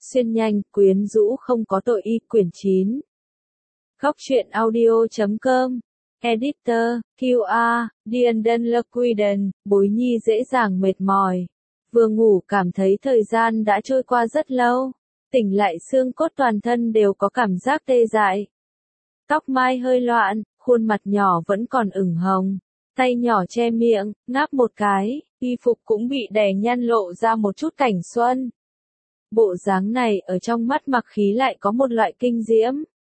Xuyên nhanh, quyến rũ không có tội y quyển 9. Góc truyện audio.com. Editor, QR, Dienden Lequiden, Bối Nhi dễ dàng mệt mỏi. Vừa ngủ cảm thấy thời gian đã trôi qua rất lâu. Tỉnh lại xương cốt toàn thân đều có cảm giác tê dại. Tóc mai hơi loạn, khuôn mặt nhỏ vẫn còn ửng hồng. Tay nhỏ che miệng, ngáp một cái, y phục cũng bị đè nhăn lộ ra một chút cảnh xuân. Bộ dáng này ở trong mắt Mặc Khí lại có một loại kinh diễm.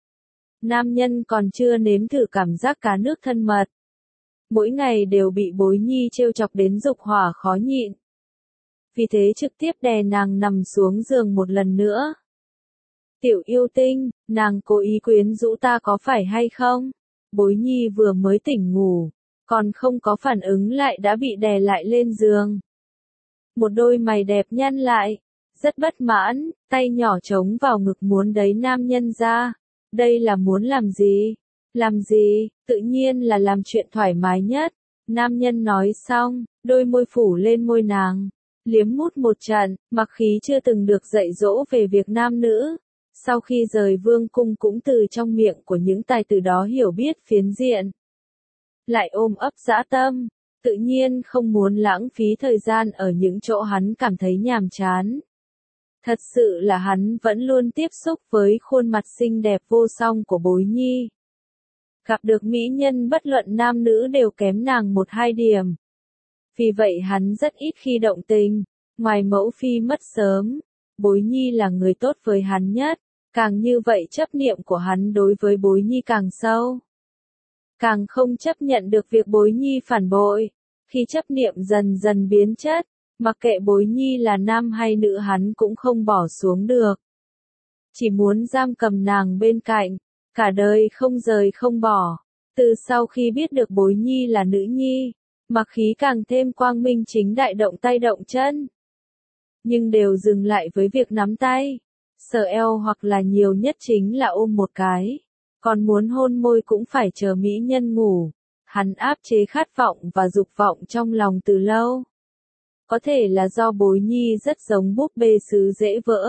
Nam nhân còn chưa nếm thử cảm giác cá nước thân mật. Mỗi ngày đều bị Bối Nhi trêu chọc đến dục hỏa khó nhịn. Vì thế trực tiếp đè nàng nằm xuống giường một lần nữa. Tiểu yêu tinh, nàng cố ý quyến rũ ta có phải hay không? Bối Nhi vừa mới tỉnh ngủ, còn không có phản ứng lại đã bị đè lại lên giường. Một đôi mày đẹp nhăn lại, rất bất mãn, tay nhỏ trống vào ngực muốn đẩy nam nhân ra. Đây là muốn làm gì? Làm gì? Tự nhiên là làm chuyện thoải mái nhất. Nam nhân nói xong, đôi môi phủ lên môi nàng. Liếm mút một trận, Mặc Khí chưa từng được dạy dỗ về việc nam nữ. Sau khi rời vương cung cũng từ trong miệng của những tài tử đó hiểu biết phiến diện. Lại ôm ấp dã tâm, tự nhiên không muốn lãng phí thời gian ở những chỗ hắn cảm thấy nhàm chán. Thật sự là hắn vẫn luôn tiếp xúc với khuôn mặt xinh đẹp vô song của Bối Nhi. Gặp được mỹ nhân bất luận nam nữ đều kém nàng 1-2 điểm. Vì vậy hắn rất ít khi động tình, ngoài mẫu phi mất sớm, Bối Nhi là người tốt với hắn nhất, càng như vậy chấp niệm của hắn đối với Bối Nhi càng sâu. Càng không chấp nhận được việc Bối Nhi phản bội, khi chấp niệm dần dần biến chất, mặc kệ Bối Nhi là nam hay nữ hắn cũng không bỏ xuống được. Chỉ muốn giam cầm nàng bên cạnh, cả đời không rời không bỏ. Từ sau khi biết được Bối Nhi là nữ nhi, Mặc Khí càng thêm quang minh chính đại động tay động chân. Nhưng đều dừng lại với việc nắm tay, sờ eo hoặc là nhiều nhất chính là ôm một cái. Còn muốn hôn môi cũng phải chờ mỹ nhân ngủ. Hắn áp chế khát vọng và dục vọng trong lòng từ lâu. Có thể là do Bối Nhi rất giống búp bê sứ dễ vỡ.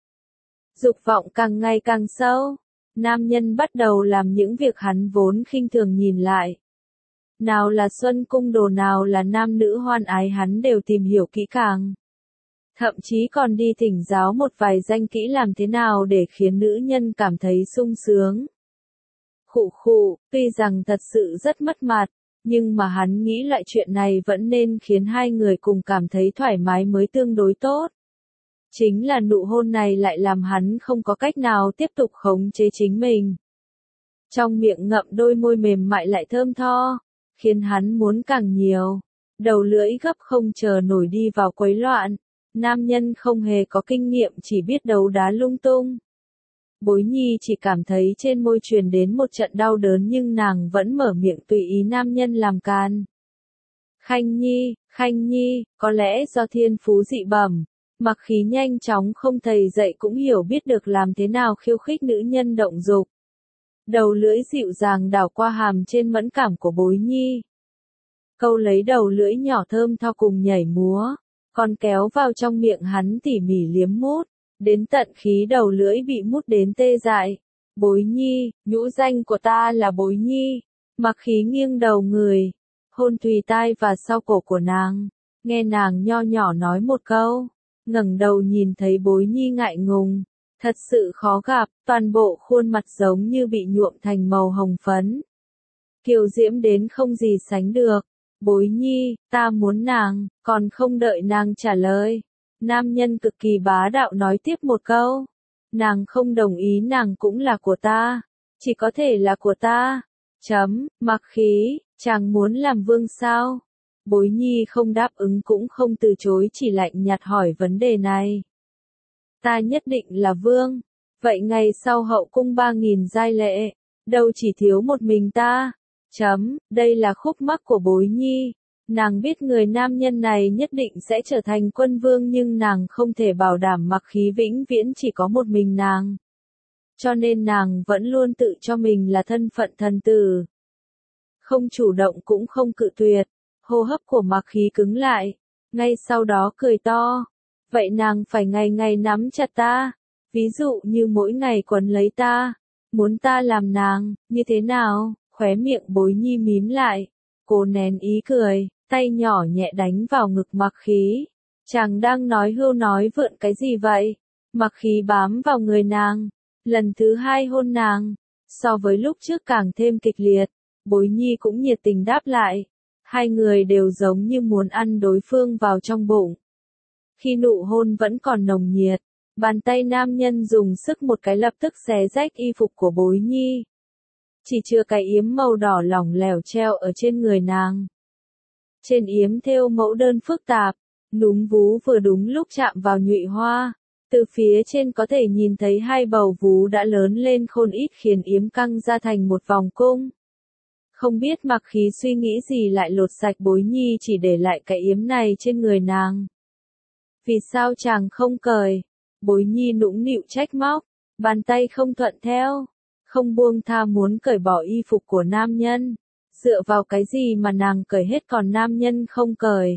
Dục vọng càng ngày càng sâu. Nam nhân bắt đầu làm những việc hắn vốn khinh thường nhìn lại. Nào là xuân cung đồ, nào là nam nữ hoan ái, hắn đều tìm hiểu kỹ càng. Thậm chí còn đi thỉnh giáo một vài danh kỹ làm thế nào để khiến nữ nhân cảm thấy sung sướng. Khụ khụ, tuy rằng thật sự rất mất mặt, nhưng mà hắn nghĩ loại chuyện này vẫn nên khiến hai người cùng cảm thấy thoải mái mới tương đối tốt. Chính là nụ hôn này lại làm hắn không có cách nào tiếp tục khống chế chính mình. Trong miệng ngậm đôi môi mềm mại lại thơm tho, khiến hắn muốn càng nhiều. Đầu lưỡi gấp không chờ nổi đi vào quấy loạn. Nam nhân không hề có kinh nghiệm, chỉ biết đấu đá lung tung. Bối Nhi chỉ cảm thấy trên môi truyền đến một trận đau đớn nhưng nàng vẫn mở miệng tùy ý nam nhân làm can. Khanh Nhi, có lẽ do thiên phú dị bẩm, Mặc Khí nhanh chóng không thầy dạy cũng hiểu biết được làm thế nào khiêu khích nữ nhân động dục. Đầu lưỡi dịu dàng đảo qua hàm trên mẫn cảm của Bối Nhi. Câu lấy đầu lưỡi nhỏ thơm tho cùng nhảy múa, còn kéo vào trong miệng hắn tỉ mỉ liếm mút. Đến tận khí đầu lưỡi bị mút đến tê dại. Bối Nhi, nhũ danh của ta là Bối Nhi. Mặc Khí nghiêng đầu người, hôn tùy tai và sau cổ của nàng, nghe nàng nho nhỏ nói một câu, ngẩng đầu nhìn thấy Bối Nhi ngại ngùng, thật sự khó gặp, toàn bộ khuôn mặt giống như bị nhuộm thành màu hồng phấn. Kiều diễm đến không gì sánh được. Bối Nhi, ta muốn nàng, còn không đợi nàng trả lời. Nam nhân cực kỳ bá đạo nói tiếp một câu. Nàng không đồng ý, nàng cũng là của ta. Chỉ có thể là của ta. Mặc Khí, chàng muốn làm vương sao? Bối Nhi không đáp ứng cũng không từ chối, chỉ lạnh nhạt hỏi vấn đề này. Ta nhất định là vương. Vậy ngày sau hậu cung 3.000 giai lệ, đâu chỉ thiếu một mình ta. Đây là khúc mắc của Bối Nhi. Nàng biết người nam nhân này nhất định sẽ trở thành quân vương nhưng nàng không thể bảo đảm Mặc Khí vĩnh viễn chỉ có một mình nàng. Cho nên nàng vẫn luôn tự cho mình là thân phận thần tử. Không chủ động cũng không cự tuyệt. Hô hấp của Mặc Khí cứng lại. Ngay sau đó cười to. Vậy nàng phải ngày ngày nắm chặt ta. Ví dụ như mỗi ngày quấn lấy ta, muốn ta làm nàng, như thế nào, khóe miệng Bối Nhi mím lại, cố nén ý cười, tay nhỏ nhẹ đánh vào ngực Mặc Khí. Chàng đang nói hưu nói vượn cái gì vậy? Mặc Khí bám vào người nàng, lần thứ hai hôn nàng, so với lúc trước càng thêm kịch liệt, Bối Nhi cũng nhiệt tình đáp lại. Hai người đều giống như muốn ăn đối phương vào trong bụng. Khi nụ hôn vẫn còn nồng nhiệt, bàn tay nam nhân dùng sức một cái lập tức xé rách y phục của Bối Nhi. Chỉ chừa cái yếm màu đỏ lỏng lẻo treo ở trên người nàng. Trên yếm thêu mẫu đơn phức tạp, núm vú vừa đúng lúc chạm vào nhụy hoa. Từ phía trên có thể nhìn thấy hai bầu vú đã lớn lên khôn ít khiến yếm căng ra thành một vòng cung. Không biết Mặc Khí suy nghĩ gì lại lột sạch Bối Nhi chỉ để lại cái yếm này trên người nàng. Vì sao chàng không cởi? Bối Nhi nũng nịu trách móc, bàn tay không thuận theo, không buông tha muốn cởi bỏ y phục của nam nhân. Dựa vào cái gì mà nàng cởi hết còn nam nhân không cởi?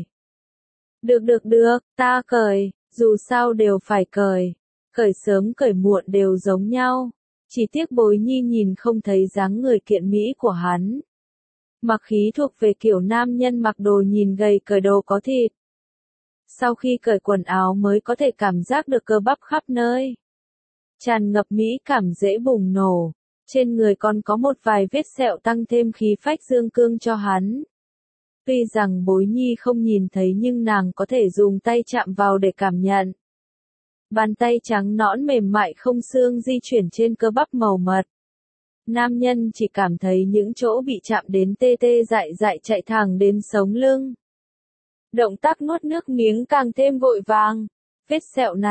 Được, ta cởi, dù sao đều phải cởi. Cởi sớm cởi muộn đều giống nhau. Chỉ tiếc Bối Nhi nhìn không thấy dáng người kiện mỹ của hắn. Mặc Khí thuộc về kiểu nam nhân mặc đồ nhìn gầy cởi đồ có thịt. Sau khi cởi quần áo mới có thể cảm giác được cơ bắp khắp nơi. Tràn ngập mỹ cảm dễ bùng nổ. Trên người còn có một vài vết sẹo tăng thêm khí phách dương cương cho hắn. Tuy rằng Bối Nhi không nhìn thấy nhưng nàng có thể dùng tay chạm vào để cảm nhận. Bàn tay trắng nõn mềm mại không xương di chuyển trên cơ bắp màu mật. Nam nhân chỉ cảm thấy những chỗ bị chạm đến tê tê dại dại chạy thẳng đến sống lưng. Động tác nuốt nước miếng càng thêm vội vàng. Vết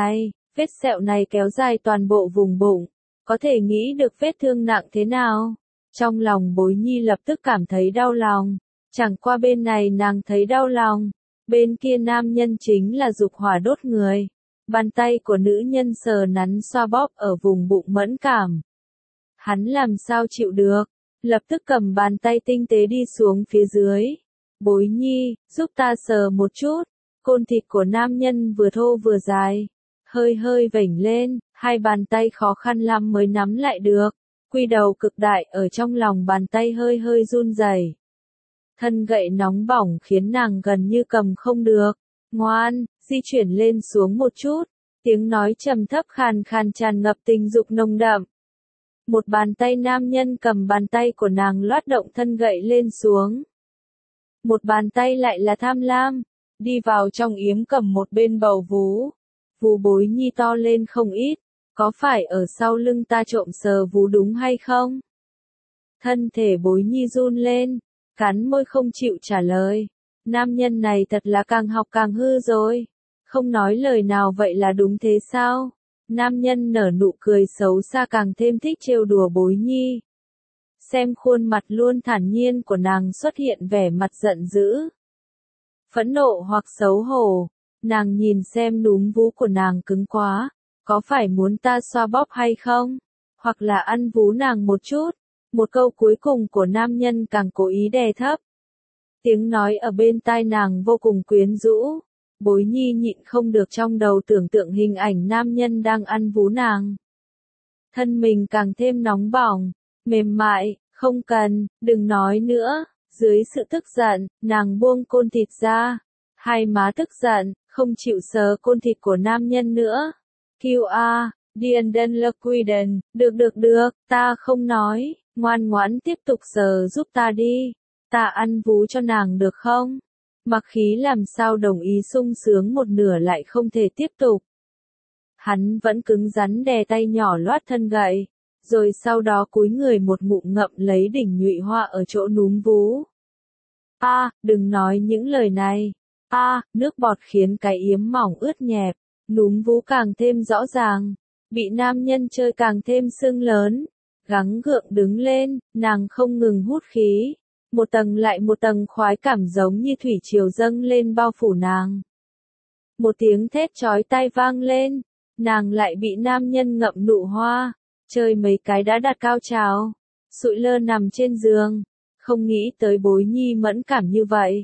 sẹo này kéo dài toàn bộ vùng bụng. Có thể nghĩ được vết thương nặng thế nào. Trong lòng Bối Nhi lập tức cảm thấy đau lòng. Chẳng qua bên này nàng thấy đau lòng. Bên kia nam nhân chính là dục hỏa đốt người. Bàn tay của nữ nhân sờ nắn xoa bóp ở vùng bụng mẫn cảm. Hắn làm sao chịu được. Lập tức cầm bàn tay tinh tế đi xuống phía dưới. Bối Nhi, giúp ta sờ một chút. Côn thịt của nam nhân vừa thô vừa dài. Hơi vểnh lên, hai bàn tay khó khăn lắm mới nắm lại được. Quy đầu cực đại ở trong lòng bàn tay hơi run rẩy. Thân gậy nóng bỏng khiến nàng gần như cầm không được. Ngoan, di chuyển lên xuống một chút. Tiếng nói trầm thấp khàn khàn tràn ngập tình dục nồng đậm. Một bàn tay nam nhân cầm bàn tay của nàng loát động thân gậy lên xuống. Một bàn tay lại là tham lam, đi vào trong yếm cầm một bên bầu vú. Vú Bối Nhi to lên không ít, có phải ở sau lưng ta trộm sờ vú đúng hay không? Thân thể Bối Nhi run lên, cắn môi không chịu trả lời. Nam nhân này thật là càng học càng hư rồi. Không nói lời nào vậy là đúng thế sao? Nam nhân nở nụ cười xấu xa càng thêm thích trêu đùa Bối Nhi. Xem khuôn mặt luôn thản nhiên của nàng xuất hiện vẻ mặt giận dữ. Phẫn nộ hoặc xấu hổ. Nàng nhìn xem núm vú của nàng cứng quá. Có phải muốn ta xoa bóp hay không? Hoặc là ăn vú nàng một chút. Một câu cuối cùng của nam nhân càng cố ý đè thấp. Tiếng nói ở bên tai nàng vô cùng quyến rũ. Bối Nhi nhịn không được trong đầu tưởng tượng hình ảnh nam nhân đang ăn vú nàng. Thân mình càng thêm nóng bỏng, mềm mại, không cần, đừng nói nữa. Dưới sự tức giận, nàng buông côn thịt ra. Hai má tức giận, không chịu sờ côn thịt của nam nhân nữa. QA, Dienden Liquiden, được, ta không nói, ngoan ngoãn tiếp tục sờ giúp ta đi. Ta ăn vú cho nàng được không? Mặc Khí làm sao đồng ý sung sướng một nửa lại không thể tiếp tục. Hắn vẫn cứng rắn đè tay nhỏ loát thân gậy, rồi sau đó cúi người một ngụm ngậm lấy đỉnh nhụy hoa ở chỗ núm vú. Đừng nói những lời này. Nước bọt khiến cái yếm mỏng ướt nhẹp, núm vú càng thêm rõ ràng, bị nam nhân chơi càng thêm sưng lớn. Gắng gượng đứng lên, nàng không ngừng hút khí. Một tầng lại một tầng khoái cảm giống như thủy triều dâng lên bao phủ nàng. Một tiếng thét chói tai vang lên, nàng lại bị nam nhân ngậm nụ hoa, chơi mấy cái đã đạt cao trào, sụi lơ nằm trên giường, không nghĩ tới Bối Nhi mẫn cảm như vậy.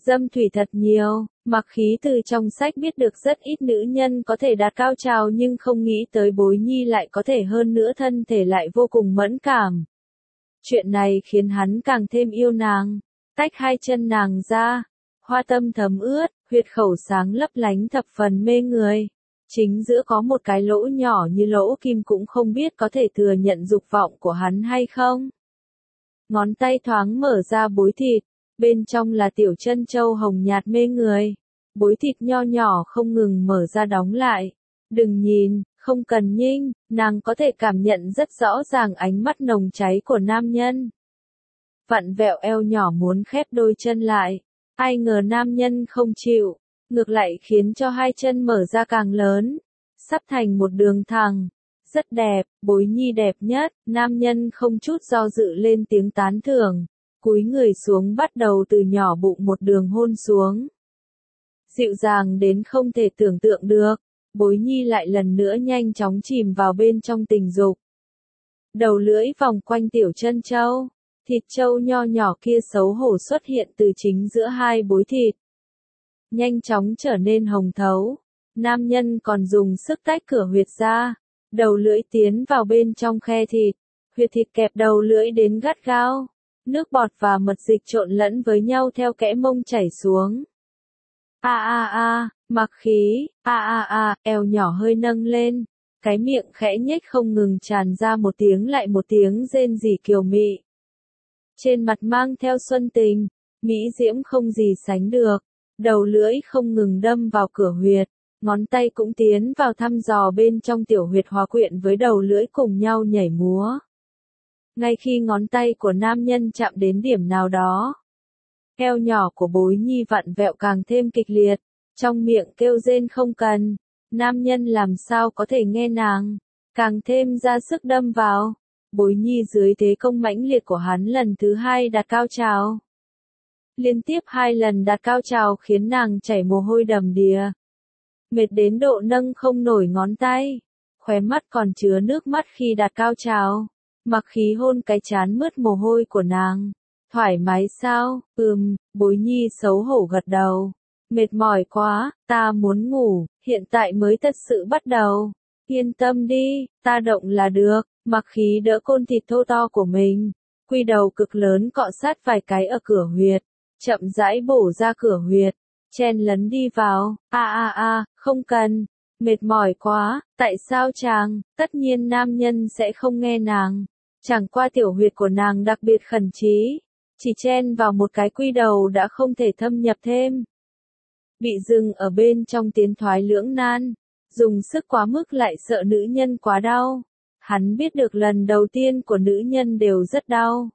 Dâm thủy thật nhiều, Mặc Khí từ trong sách biết được rất ít nữ nhân có thể đạt cao trào nhưng không nghĩ tới Bối Nhi lại có thể, hơn nữa thân thể lại vô cùng mẫn cảm. Chuyện này khiến hắn càng thêm yêu nàng. Tách hai chân nàng ra, hoa tâm thấm ướt, huyệt khẩu sáng lấp lánh thập phần mê người. Chính giữa có một cái lỗ nhỏ như lỗ kim, cũng không biết có thể thừa nhận dục vọng của hắn hay không. Ngón tay thoáng mở ra bối thịt, bên trong là tiểu chân châu hồng nhạt mê người. Bối thịt nho nhỏ không ngừng mở ra đóng lại. Đừng nhìn, không cần nhinh, nàng có thể cảm nhận rất rõ ràng ánh mắt nồng cháy của nam nhân. Vặn vẹo eo nhỏ muốn khép đôi chân lại. Ai ngờ nam nhân không chịu, ngược lại khiến cho hai chân mở ra càng lớn, sắp thành một đường thẳng. Rất đẹp, Bối Nhi đẹp nhất, nam nhân không chút do dự lên tiếng tán thưởng, cúi người xuống bắt đầu từ nhỏ bụng một đường hôn xuống. Dịu dàng đến không thể tưởng tượng được, Bối Nhi lại lần nữa nhanh chóng chìm vào bên trong tình dục. Đầu lưỡi vòng quanh tiểu chân châu, thịt châu nho nhỏ kia xấu hổ xuất hiện từ chính giữa hai bối thịt. Nhanh chóng trở nên hồng thấu, nam nhân còn dùng sức tách cửa huyệt ra, đầu lưỡi tiến vào bên trong khe thịt, huyệt thịt kẹp đầu lưỡi đến gắt gao, nước bọt và mật dịch trộn lẫn với nhau theo kẽ mông chảy xuống. Mặc Khí, eo nhỏ hơi nâng lên, cái miệng khẽ nhếch không ngừng tràn ra một tiếng lại một tiếng rên rỉ kiều mị. Trên mặt mang theo xuân tình, mỹ diễm không gì sánh được, đầu lưỡi không ngừng đâm vào cửa huyệt, ngón tay cũng tiến vào thăm dò bên trong tiểu huyệt hòa quyện với đầu lưỡi cùng nhau nhảy múa. Ngay khi ngón tay của nam nhân chạm đến điểm nào đó, eo nhỏ của Bối Nhi vặn vẹo càng thêm kịch liệt, trong miệng kêu rên không cần, nam nhân làm sao có thể nghe nàng, càng thêm ra sức đâm vào. Bối Nhi dưới thế công mãnh liệt của hắn lần thứ hai đạt cao trào. Liên tiếp 2 lần đạt cao trào khiến nàng chảy mồ hôi đầm đìa. Mệt đến độ nâng không nổi ngón tay, khóe mắt còn chứa nước mắt khi đạt cao trào. Mặc Khí hôn cái trán mướt mồ hôi của nàng. Thoải mái sao? Bối Nhi xấu hổ gật đầu. Mệt mỏi quá, ta muốn ngủ, hiện tại mới thật sự bắt đầu. Yên tâm đi, ta động là được. Mặc Khí đỡ côn thịt thô to của mình, quy đầu cực lớn cọ sát vài cái ở cửa huyệt, chậm rãi bổ ra cửa huyệt, chen lấn đi vào. Không cần, mệt mỏi quá, tại sao chàng? Tất nhiên nam nhân sẽ không nghe nàng, chẳng qua tiểu huyệt của nàng đặc biệt khẩn trí, chỉ chen vào một cái quy đầu đã không thể thâm nhập thêm. Bị dừng ở bên trong tiến thoái lưỡng nan, dùng sức quá mức lại sợ nữ nhân quá đau. Hắn biết được lần đầu tiên của nữ nhân đều rất đau.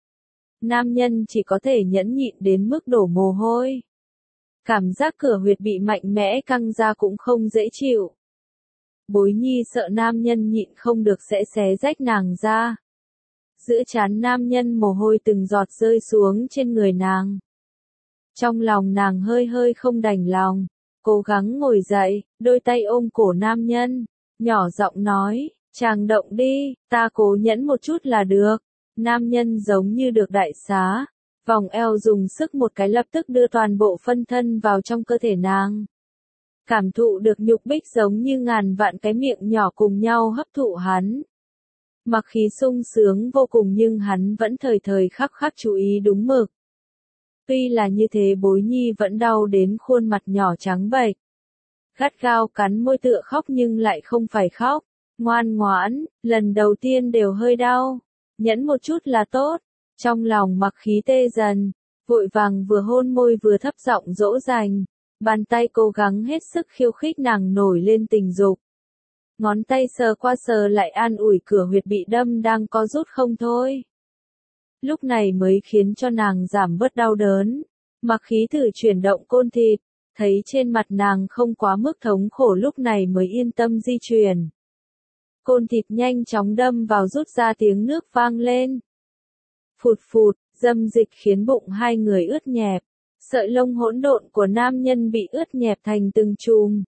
Nam nhân chỉ có thể nhẫn nhịn đến mức đổ mồ hôi. Cảm giác cửa huyệt bị mạnh mẽ căng ra cũng không dễ chịu. Bối Nhi sợ nam nhân nhịn không được sẽ xé rách nàng ra. Giữa trán nam nhân mồ hôi từng giọt rơi xuống trên người nàng. Trong lòng nàng hơi hơi không đành lòng, cố gắng ngồi dậy, đôi tay ôm cổ nam nhân, nhỏ giọng nói. Chàng động đi, ta cố nhẫn một chút là được. Nam nhân giống như được đại xá, vòng eo dùng sức một cái lập tức đưa toàn bộ phân thân vào trong cơ thể nàng. Cảm thụ được nhục bích giống như ngàn vạn cái miệng nhỏ cùng nhau hấp thụ hắn. Mặc Khí sung sướng vô cùng nhưng hắn vẫn thời thời khắc khắc chú ý đúng mực. Tuy là như thế Bối Nhi vẫn đau đến khuôn mặt nhỏ trắng bệch. Gắt gao cắn môi tựa khóc nhưng lại không phải khóc. Ngoan ngoãn, lần đầu tiên đều hơi đau, nhẫn một chút là tốt. Trong lòng Mặc Khí tê dần, vội vàng vừa hôn môi vừa thấp giọng dỗ dành, bàn tay cố gắng hết sức khiêu khích nàng nổi lên tình dục. Ngón tay sờ qua sờ lại an ủi cửa huyệt bị đâm đang co rút không thôi. Lúc này mới khiến cho nàng giảm bớt đau đớn. Mặc Khí thử chuyển động côn thịt, thấy trên mặt nàng không quá mức thống khổ lúc này mới yên tâm di chuyển. Côn thịt nhanh chóng đâm vào rút ra tiếng nước vang lên. Phụt phụt, dâm dịch khiến bụng hai người ướt nhẹp. Sợi lông hỗn độn của nam nhân bị ướt nhẹp thành từng chùm.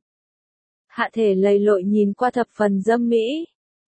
Hạ thể lầy lội nhìn qua thập phần dâm mỹ.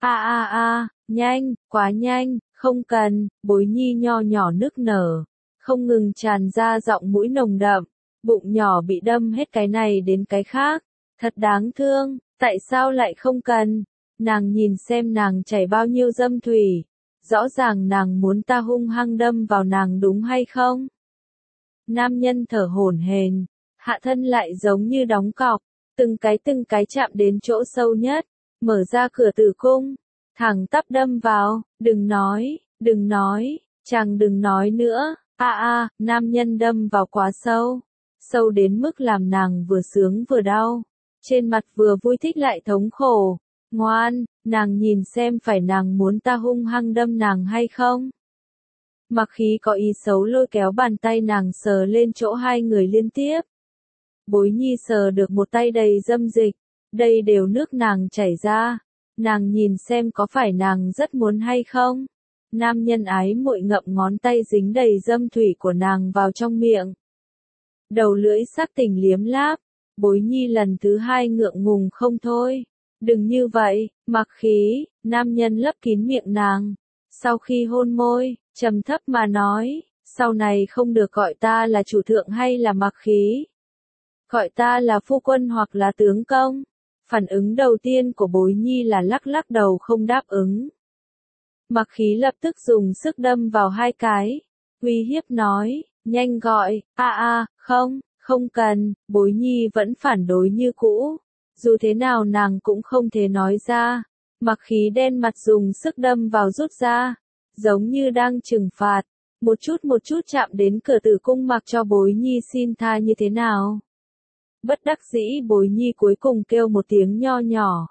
Nhanh, quá nhanh, không cần. Bối Nhi nho nhỏ nức nở, không ngừng tràn ra giọng mũi nồng đậm. bụng nhỏ bị đâm hết cái này đến cái khác, thật đáng thương, tại sao lại không cần, nàng nhìn xem nàng chảy bao nhiêu dâm thủy, rõ ràng nàng muốn ta hung hăng đâm vào nàng đúng hay không? Nam nhân thở hổn hển, hạ thân lại giống như đóng cọc, từng cái chạm đến chỗ sâu nhất, mở ra cửa tử cung, thẳng tắp đâm vào, đừng nói, chàng đừng nói nữa, nam nhân đâm vào quá sâu, sâu đến mức làm nàng vừa sướng vừa đau, trên mặt vừa vui thích lại thống khổ, ngoan, nàng nhìn xem phải nàng muốn ta hung hăng đâm nàng hay không? Mặc Khí có ý xấu lôi kéo bàn tay nàng sờ lên chỗ hai người liên tiếp. Bối nhi sờ được một tay đầy dâm dịch, đây đều nước nàng chảy ra, nàng nhìn xem có phải nàng rất muốn hay không. Nam nhân ái muội ngậm ngón tay dính đầy dâm thủy của nàng vào trong miệng. Đầu lưỡi sắc tình liếm láp, Bối nhi lần thứ hai ngượng ngùng không thôi. Đừng như vậy, Mặc Khí, nam nhân lấp kín miệng nàng. Sau khi hôn môi, trầm thấp mà nói, sau này không được gọi ta là chủ thượng hay là Mặc Khí. Gọi ta là phu quân hoặc là tướng công. Phản ứng đầu tiên của Bối nhi là lắc lắc đầu không đáp ứng. Mặc Khí lập tức dùng sức đâm vào hai cái, uy hiếp nói, nhanh gọi, không cần, Bối nhi vẫn phản đối như cũ. Dù thế nào nàng cũng không thể nói ra. Mặc Khí đen mặt dùng sức đâm vào rút ra, giống như đang trừng phạt, một chút chạm đến cửa tử cung mặc cho Bối nhi xin tha như thế nào. Bất đắc dĩ Bối nhi cuối cùng kêu một tiếng nho nhỏ.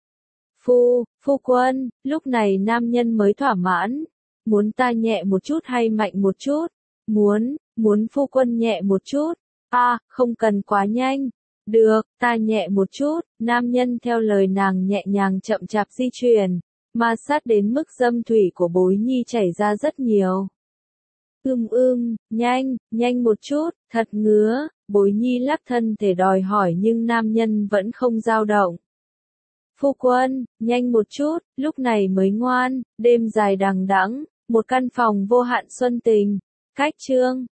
Phu quân, lúc này nam nhân mới thỏa mãn, muốn ta nhẹ một chút hay mạnh một chút, muốn phu quân nhẹ một chút, không cần quá nhanh. Được, ta nhẹ một chút, nam nhân theo lời nàng nhẹ nhàng chậm chạp di chuyển, ma sát đến mức dâm thủy của Bối nhi chảy ra rất nhiều. Nhanh một chút, thật ngứa, Bối nhi lắc thân thể đòi hỏi nhưng nam nhân vẫn không dao động. Phu quân, nhanh một chút, lúc này mới ngoan, đêm dài đằng đẵng, một căn phòng vô hạn xuân tình, cách chương.